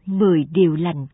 10 điều lành.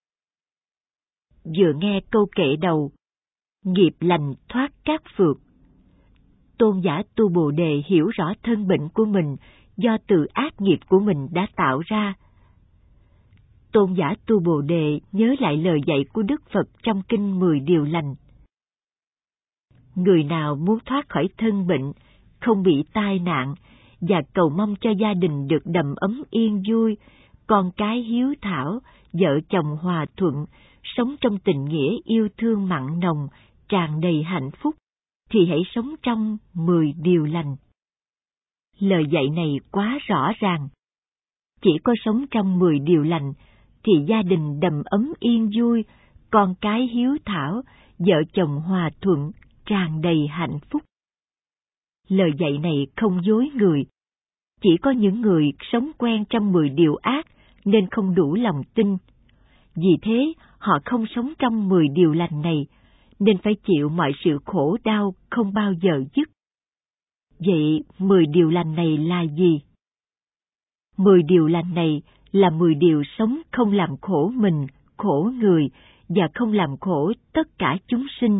Vừa nghe câu kệ đầu, nghiệp lành thoát các phược. Tôn giả Tu Bồ Đề hiểu rõ thân bệnh của mình do từ ác nghiệp của mình đã tạo ra. Tôn giả Tu Bồ Đề nhớ lại lời dạy của Đức Phật trong kinh 10 điều lành. Người nào muốn thoát khỏi thân bệnh, không bị tai nạn, và cầu mong cho gia đình được đầm ấm yên vui, con cái hiếu thảo, vợ chồng hòa thuận, sống trong tình nghĩa yêu thương mặn nồng, tràn đầy hạnh phúc, thì hãy sống trong 10 điều lành. Lời dạy này quá rõ ràng. Chỉ có sống trong 10 điều lành, thì gia đình đầm ấm yên vui, con cái hiếu thảo, vợ chồng hòa thuận, tràn đầy hạnh phúc. Lời dạy này không dối người. Chỉ có những người sống quen trong 10 điều ác nên không đủ lòng tin. Vì thế, họ không sống trong 10 điều lành này, nên phải chịu mọi sự khổ đau không bao giờ dứt. Vậy 10 điều lành này là gì? 10 điều lành này là 10 điều sống không làm khổ mình, khổ người và không làm khổ tất cả chúng sinh.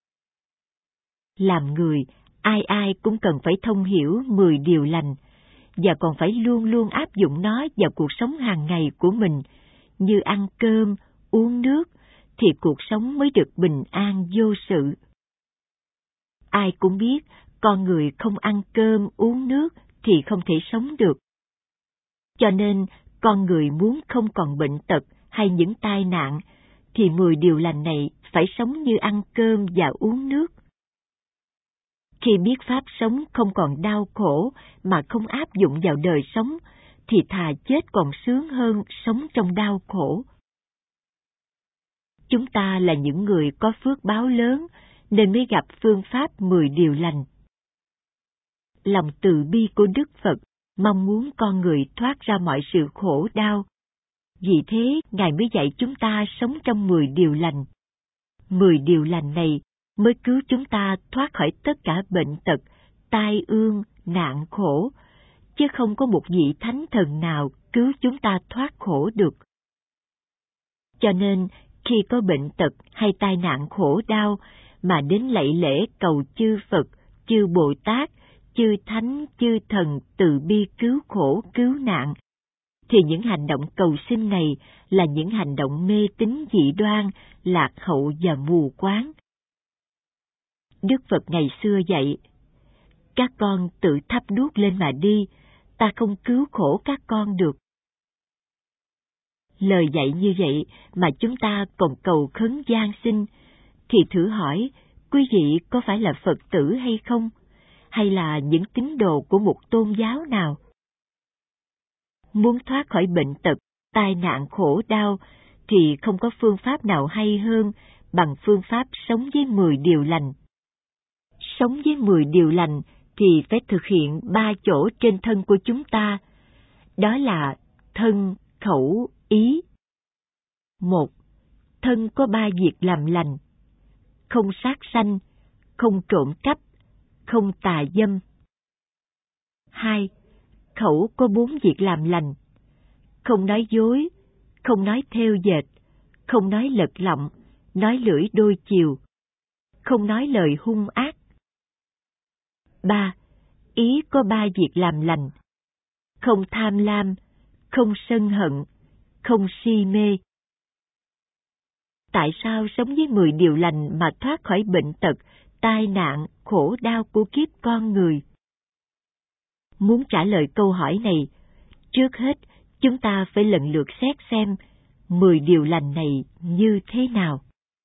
Làm người, ai ai cũng cần phải thông hiểu 10 điều lành, và còn phải luôn luôn áp dụng nó vào cuộc sống hàng ngày của mình, như ăn cơm, uống nước, thì cuộc sống mới được bình an vô sự. Ai cũng biết, con người không ăn cơm, uống nước thì không thể sống được. Cho nên, con người muốn không còn bệnh tật hay những tai nạn, thì 10 điều lành này phải sống như ăn cơm và uống nước. Khi biết pháp sống không còn đau khổ mà không áp dụng vào đời sống, thì thà chết còn sướng hơn sống trong đau khổ. Chúng ta là những người có phước báo lớn nên mới gặp phương pháp 10 điều lành. Lòng từ bi của Đức Phật mong muốn con người thoát ra mọi sự khổ đau. Vì thế, Ngài mới dạy chúng ta sống trong 10 điều lành. 10 điều lành này mới cứu chúng ta thoát khỏi tất cả bệnh tật, tai ương, nạn khổ, chứ không có một vị thánh thần nào cứu chúng ta thoát khổ được. Cho nên, khi có bệnh tật hay tai nạn khổ đau mà đến lạy lễ cầu chư Phật, chư Bồ Tát, chư Thánh, chư Thần từ bi cứu khổ, cứu nạn, thì những hành động cầu xin này là những hành động mê tín dị đoan, lạc hậu và mù quáng. Đức Phật ngày xưa dạy, các con tự thắp đuốc lên mà đi, ta không cứu khổ các con được. Lời dạy như vậy mà chúng ta còn cầu khấn van xin, thì thử hỏi, quý vị có phải là Phật tử hay không? Hay là những tín đồ của một tôn giáo nào? Muốn thoát khỏi bệnh tật, tai nạn khổ đau, thì không có phương pháp nào hay hơn bằng phương pháp sống với 10 điều lành. Sống với 10 điều lành thì phải thực hiện 3 chỗ trên thân của chúng ta, đó là thân, khẩu, ý. 1. Thân có 3 việc làm lành: không sát sanh, không trộm cắp, không tà dâm. 2. Khẩu có 4 việc làm lành: không nói dối, không nói thêu dệt, không nói lật lọng, nói lưỡi đôi chiều, không nói lời hung ác. 3. Ý có 3 việc làm lành: không tham lam, không sân hận, không si mê. Tại sao sống với 10 điều lành mà thoát khỏi bệnh tật, tai nạn, khổ đau của kiếp con người? Muốn trả lời câu hỏi này, trước hết chúng ta phải lần lượt xét xem 10 điều lành này như thế nào.